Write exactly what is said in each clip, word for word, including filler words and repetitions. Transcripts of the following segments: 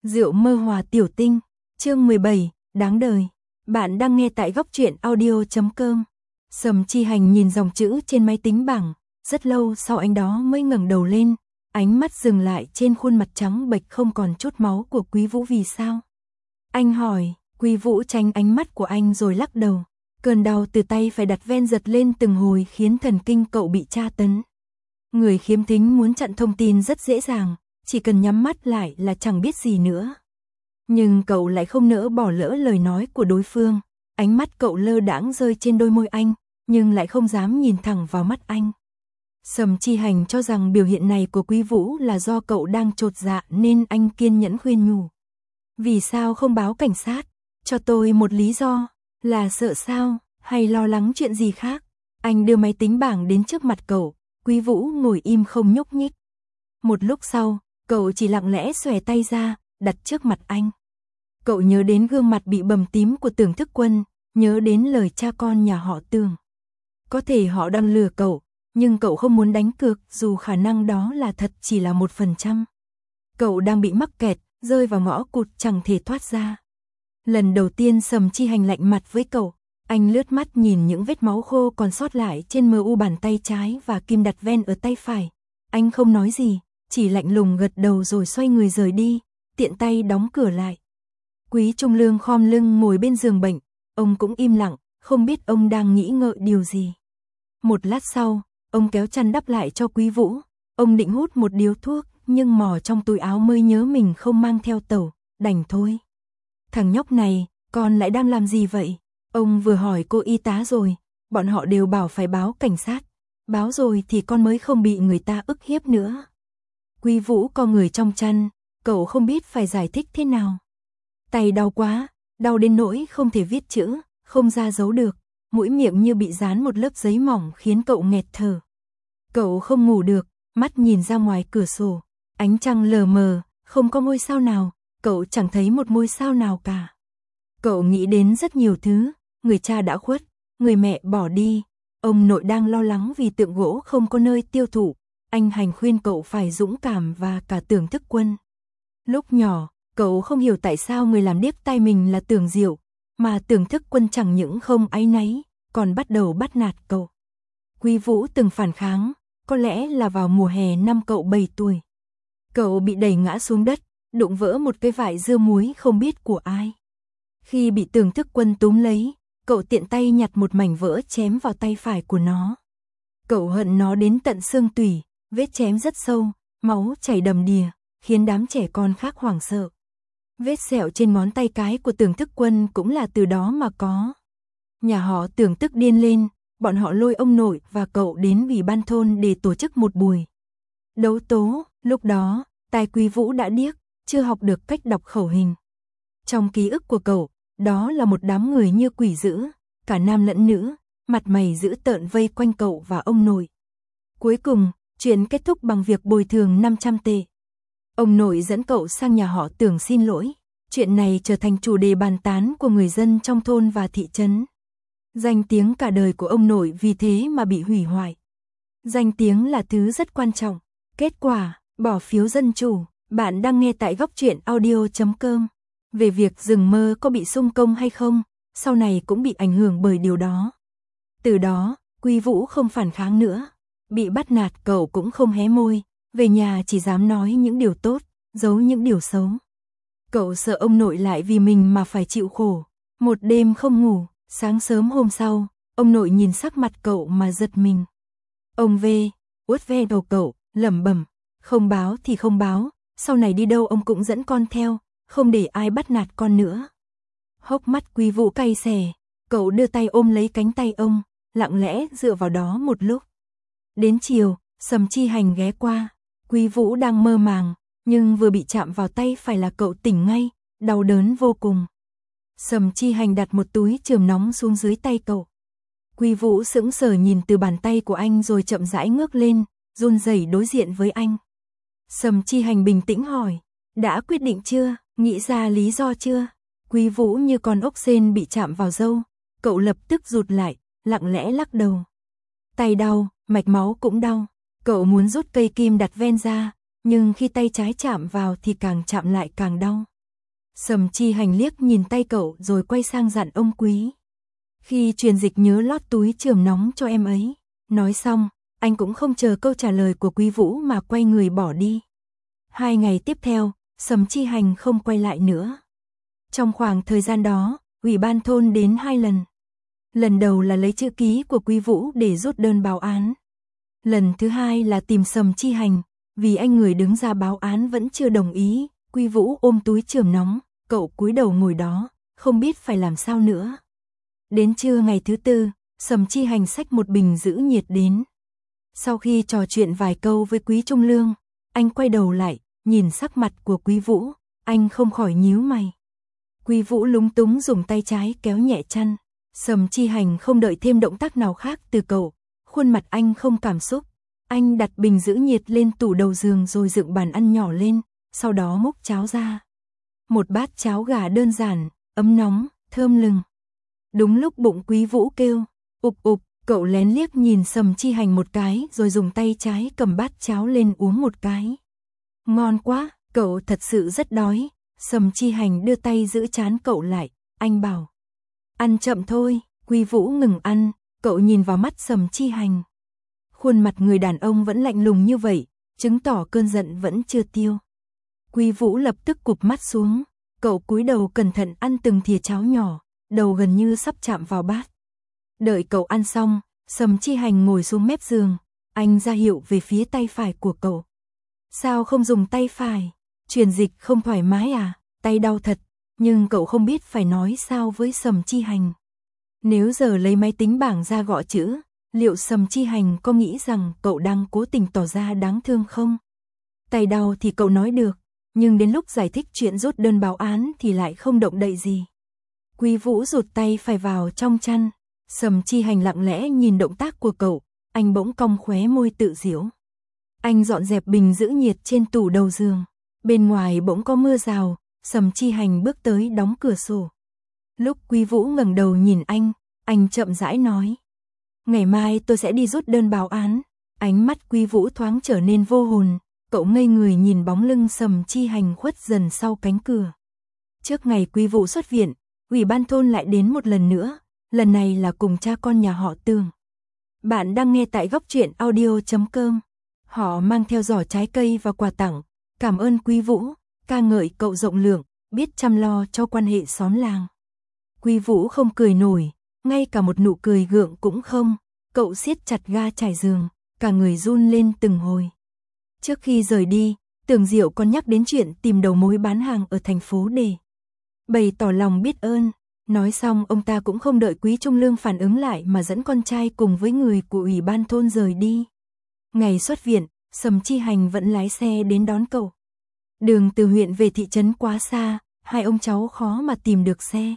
Rượu mơ hòa tiểu tinh, chương mười bảy, đáng đời. Bạn đang nghe tại góc truyện audio chấm com. Sầm Chi Hành nhìn dòng chữ trên máy tính bảng, rất lâu sau anh đó mới ngẩng đầu lên, ánh mắt dừng lại trên khuôn mặt trắng bệch không còn chút máu của Quý Vũ. Vì sao? Anh hỏi. Quý Vũ tránh ánh mắt của anh rồi lắc đầu. Cơn đau từ tay phải đặt ven giật lên từng hồi khiến thần kinh cậu bị tra tấn. Người khiếm thính muốn chặn thông tin rất dễ dàng, chỉ cần nhắm mắt lại là chẳng biết gì nữa. Nhưng cậu lại không nỡ bỏ lỡ lời nói của đối phương, ánh mắt cậu lơ đãng rơi trên đôi môi anh, nhưng lại không dám nhìn thẳng vào mắt anh. Sầm Chi Hành cho rằng biểu hiện này của Quý Vũ là do cậu đang chột dạ nên anh kiên nhẫn khuyên nhủ. Vì sao không báo cảnh sát? Cho tôi một lý do, là sợ sao, hay lo lắng chuyện gì khác? Anh đưa máy tính bảng đến trước mặt cậu, Quý Vũ ngồi im không nhúc nhích. Một lúc sau, cậu chỉ lặng lẽ xòe tay ra, đặt trước mặt anh. Cậu nhớ đến gương mặt bị bầm tím của Tưởng Thức Quân, nhớ đến lời cha con nhà họ Tưởng. Có thể họ đang lừa cậu, nhưng cậu không muốn đánh cược dù khả năng đó là thật chỉ là một phần trăm. Cậu đang bị mắc kẹt, rơi vào ngõ cụt chẳng thể thoát ra. Lần đầu tiên Sầm Chi Hành lạnh mặt với cậu, anh lướt mắt nhìn những vết máu khô còn sót lại trên mờ u bàn tay trái và kim đặt ven ở tay phải. Anh không nói gì, chỉ lạnh lùng gật đầu rồi xoay người rời đi, tiện tay đóng cửa lại. Quý Trung Lương khom lưng ngồi bên giường bệnh, ông cũng im lặng, không biết ông đang nghĩ ngợi điều gì. Một lát sau, ông kéo chăn đắp lại cho Quý Vũ, ông định hút một điếu thuốc, nhưng mò trong túi áo mới nhớ mình không mang theo tẩu, đành thôi. Thằng nhóc này, con lại đang làm gì vậy? Ông vừa hỏi cô y tá rồi, bọn họ đều bảo phải báo cảnh sát. Báo rồi thì con mới không bị người ta ức hiếp nữa. Quý Vũ co người trong chăn, cậu không biết phải giải thích thế nào. Tay đau quá, đau đến nỗi không thể viết chữ, không ra dấu được, mũi miệng như bị dán một lớp giấy mỏng khiến cậu nghẹt thở. Cậu không ngủ được, mắt nhìn ra ngoài cửa sổ, ánh trăng lờ mờ, không có ngôi sao nào, cậu chẳng thấy một ngôi sao nào cả. Cậu nghĩ đến rất nhiều thứ, người cha đã khuất, người mẹ bỏ đi, ông nội đang lo lắng vì tượng gỗ không có nơi tiêu thụ, anh Hành khuyên cậu phải dũng cảm và cả Tưởng Thức Quân. Lúc nhỏ, cậu không hiểu tại sao người làm điếc tai mình là Tưởng Diệu, mà Tưởng Thức Quân chẳng những không áy náy, còn bắt đầu bắt nạt cậu. Quý Vũ từng phản kháng, có lẽ là vào mùa hè năm cậu bảy tuổi. Cậu bị đẩy ngã xuống đất, đụng vỡ một cái vải dưa muối không biết của ai. Khi bị Tưởng Thức Quân túm lấy, cậu tiện tay nhặt một mảnh vỡ chém vào tay phải của nó. Cậu hận nó đến tận xương tủy, vết chém rất sâu, máu chảy đầm đìa, khiến đám trẻ con khác hoảng sợ. Vết sẹo trên ngón tay cái của Tưởng Thức Quân cũng là từ đó mà có. Nhà họ Tưởng tức điên lên, bọn họ lôi ông nội và cậu đến ủy ban thôn để tổ chức một buổi đấu tố. Lúc đó, tai Quý Vũ đã điếc, chưa học được cách đọc khẩu hình. Trong ký ức của cậu, đó là một đám người như quỷ dữ, cả nam lẫn nữ, mặt mày dữ tợn vây quanh cậu và ông nội. Cuối cùng, chuyện kết thúc bằng việc bồi thường năm trăm tệ. Ông nội dẫn cậu sang nhà họ Tưởng xin lỗi. Chuyện này trở thành chủ đề bàn tán của người dân trong thôn và thị trấn. Danh tiếng cả đời của ông nội vì thế mà bị hủy hoại. Danh tiếng là thứ rất quan trọng. Kết quả, bỏ phiếu dân chủ. Bạn đang nghe tại góc truyện audio chấm com. Về việc rừng mơ có bị xung công hay không, sau này cũng bị ảnh hưởng bởi điều đó. Từ đó, Quý Vũ không phản kháng nữa. Bị bắt nạt cậu cũng không hé môi, về nhà chỉ dám nói những điều tốt, giấu những điều xấu. Cậu sợ ông nội lại vì mình mà phải chịu khổ. Một đêm không ngủ, sáng sớm hôm sau, ông nội nhìn sắc mặt cậu mà giật mình. Ông về, uất ve đầu cậu, lẩm bẩm, không báo thì không báo, sau này đi đâu ông cũng dẫn con theo, không để ai bắt nạt con nữa. Hốc mắt Quý Vũ cay xè, cậu đưa tay ôm lấy cánh tay ông, lặng lẽ dựa vào đó một lúc. Đến chiều, Sầm Chi Hành ghé qua, Quý Vũ đang mơ màng, nhưng vừa bị chạm vào tay phải là cậu tỉnh ngay, đau đớn vô cùng. Sầm Chi Hành đặt một túi chườm nóng xuống dưới tay cậu. Quý Vũ sững sờ nhìn từ bàn tay của anh rồi chậm rãi ngước lên, run rẩy đối diện với anh. Sầm Chi Hành bình tĩnh hỏi, đã quyết định chưa, nghĩ ra lý do chưa? Quý Vũ như con ốc sên bị chạm vào râu, cậu lập tức rụt lại, lặng lẽ lắc đầu. Tay đau, mạch máu cũng đau, cậu muốn rút cây kim đặt ven ra, nhưng khi tay trái chạm vào thì càng chạm lại càng đau. Sầm Chi Hành liếc nhìn tay cậu rồi quay sang dặn ông Quý. Khi truyền dịch nhớ lót túi chườm nóng cho em ấy. Nói xong, anh cũng không chờ câu trả lời của Quý Vũ mà quay người bỏ đi. Hai ngày tiếp theo, Sầm Chi Hành không quay lại nữa. Trong khoảng thời gian đó, ủy ban thôn đến hai lần. Lần đầu là lấy chữ ký của Quý Vũ để rút đơn báo án. Lần thứ hai là tìm Sầm Chi Hành, vì anh người đứng ra báo án vẫn chưa đồng ý. Quý Vũ ôm túi chườm nóng, cậu cúi đầu ngồi đó, không biết phải làm sao nữa. Đến trưa ngày thứ tư, Sầm Chi Hành xách một bình giữ nhiệt đến. Sau khi trò chuyện vài câu với Quý Trung Lương, anh quay đầu lại, nhìn sắc mặt của Quý Vũ, anh không khỏi nhíu mày. Quý Vũ lúng túng dùng tay trái kéo nhẹ chăn. Sầm Chi Hành không đợi thêm động tác nào khác từ cậu, khuôn mặt anh không cảm xúc. Anh đặt bình giữ nhiệt lên tủ đầu giường rồi dựng bàn ăn nhỏ lên, sau đó múc cháo ra. Một bát cháo gà đơn giản, ấm nóng, thơm lừng. Đúng lúc bụng Quý Vũ kêu, ục ục, cậu lén liếc nhìn Sầm Chi Hành một cái rồi dùng tay trái cầm bát cháo lên uống một cái. Ngon quá, cậu thật sự rất đói. Sầm Chi Hành đưa tay giữ trán cậu lại, anh bảo. Ăn chậm thôi. Quý Vũ ngừng ăn, cậu nhìn vào mắt Sầm Chi Hành. Khuôn mặt người đàn ông vẫn lạnh lùng như vậy, chứng tỏ cơn giận vẫn chưa tiêu. Quý Vũ lập tức cụp mắt xuống, cậu cúi đầu cẩn thận ăn từng thìa cháo nhỏ, đầu gần như sắp chạm vào bát. Đợi cậu ăn xong, Sầm Chi Hành ngồi xuống mép giường, anh ra hiệu về phía tay phải của cậu. Sao không dùng tay phải? Truyền dịch không thoải mái à? Tay đau thật, nhưng cậu không biết phải nói sao với Sầm Chi Hành. Nếu giờ lấy máy tính bảng ra gõ chữ, liệu Sầm Chi Hành có nghĩ rằng cậu đang cố tình tỏ ra đáng thương không? Tay đau thì cậu nói được, nhưng đến lúc giải thích chuyện rút đơn báo án thì lại không động đậy gì. Quý Vũ rụt tay phải vào trong chăn, Sầm Chi Hành lặng lẽ nhìn động tác của cậu, anh bỗng cong khóe môi tự giễu. Anh dọn dẹp bình giữ nhiệt trên tủ đầu giường, bên ngoài bỗng có mưa rào, Sầm Chi Hành bước tới đóng cửa sổ. Lúc Quý Vũ ngẩng đầu nhìn anh, anh chậm rãi nói. Ngày mai tôi sẽ đi rút đơn báo án. Ánh mắt Quý Vũ thoáng trở nên vô hồn, cậu ngây người nhìn bóng lưng Sầm Chi Hành khuất dần sau cánh cửa. Trước ngày Quý Vũ xuất viện, ủy ban thôn lại đến một lần nữa, lần này là cùng cha con nhà họ Tường. Bạn đang nghe tại góc truyện audio chấm com. Họ mang theo giỏ trái cây và quà tặng, cảm ơn Quý Vũ, ca ngợi cậu rộng lượng, biết chăm lo cho quan hệ xóm làng. Quý Vũ không cười nổi, ngay cả một nụ cười gượng cũng không, cậu siết chặt ga trải giường, cả người run lên từng hồi. Trước khi rời đi, Tưởng Diệu còn nhắc đến chuyện tìm đầu mối bán hàng ở thành phố để bày tỏ lòng biết ơn. Nói xong ông ta cũng không đợi Quý Trung Lương phản ứng lại mà dẫn con trai cùng với người của ủy ban thôn rời đi. Ngày xuất viện, Sầm Chi Hành vẫn lái xe đến đón cậu. Đường từ huyện về thị trấn quá xa, hai ông cháu khó mà tìm được xe.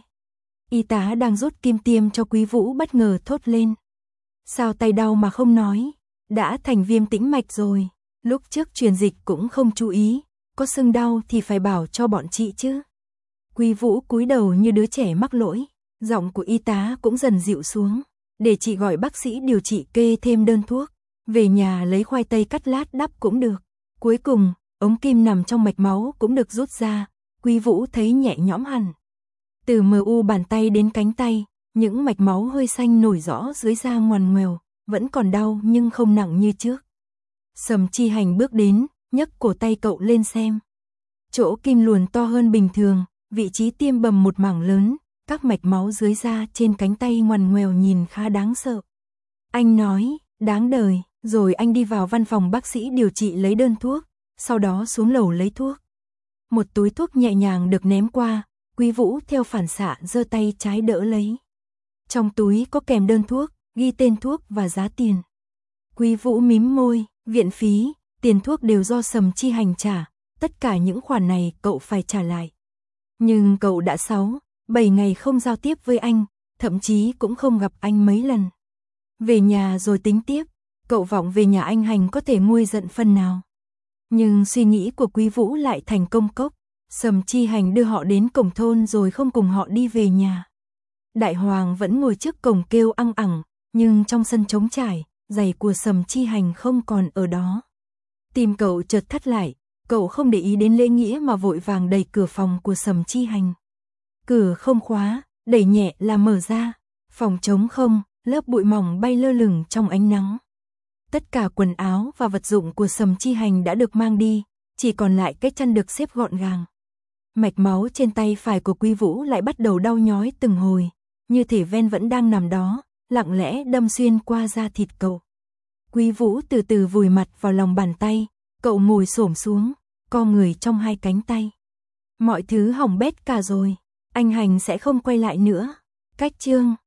Y tá đang rút kim tiêm cho Quý Vũ bất ngờ thốt lên. Sao tay đau mà không nói? Đã thành viêm tĩnh mạch rồi. Lúc trước truyền dịch cũng không chú ý, có sưng đau thì phải bảo cho bọn chị chứ. Quý Vũ cúi đầu như đứa trẻ mắc lỗi, giọng của y tá cũng dần dịu xuống. Để chị gọi bác sĩ điều trị kê thêm đơn thuốc, về nhà lấy khoai tây cắt lát đắp cũng được. Cuối cùng, ống kim nằm trong mạch máu cũng được rút ra, Quý Vũ thấy nhẹ nhõm hẳn. Từ mờ u bàn tay đến cánh tay, những mạch máu hơi xanh nổi rõ dưới da ngoằn ngoèo, vẫn còn đau nhưng không nặng như trước. Sầm Chi Hành bước đến, nhấc cổ tay cậu lên xem. Chỗ kim luồn to hơn bình thường, vị trí tiêm bầm một mảng lớn, các mạch máu dưới da trên cánh tay ngoằn ngoèo nhìn khá đáng sợ. Anh nói, đáng đời, rồi anh đi vào văn phòng bác sĩ điều trị lấy đơn thuốc, sau đó xuống lầu lấy thuốc. Một túi thuốc nhẹ nhàng được ném qua, Quý Vũ theo phản xạ giơ tay trái đỡ lấy. Trong túi có kèm đơn thuốc, ghi tên thuốc và giá tiền. Quý Vũ mím môi, viện phí, tiền thuốc đều do Sầm Chi Hành trả, tất cả những khoản này cậu phải trả lại. Nhưng cậu đã sáu, bảy ngày không giao tiếp với anh, thậm chí cũng không gặp anh mấy lần. Về nhà rồi tính tiếp, cậu vọng về nhà anh Hành có thể nguôi giận phần nào. Nhưng suy nghĩ của Quý Vũ lại thành công cốc. Sầm Chi Hành đưa họ đến cổng thôn rồi không cùng họ đi về nhà. Đại Hoàng vẫn ngồi trước cổng kêu ăng ẳng, nhưng trong sân trống trải, giày của Sầm Chi Hành không còn ở đó. Tim cậu chợt thắt lại, Cậu không để ý đến lễ nghĩa mà vội vàng đẩy cửa phòng của Sầm Chi Hành. Cửa không khóa, đẩy nhẹ là mở ra. Phòng trống không, lớp bụi mỏng bay lơ lửng trong ánh nắng. Tất cả quần áo và vật dụng của Sầm Chi Hành đã được mang đi, chỉ còn lại cái chăn được xếp gọn gàng. Mạch máu trên tay phải của Quý Vũ lại bắt đầu đau nhói từng hồi, như thể ven vẫn đang nằm đó, lặng lẽ đâm xuyên qua da thịt cậu. Quý Vũ từ từ vùi mặt vào lòng bàn tay, cậu ngồi xổm xuống, co người trong hai cánh tay. Mọi thứ hỏng bét cả rồi, anh Hành sẽ không quay lại nữa. Cách chương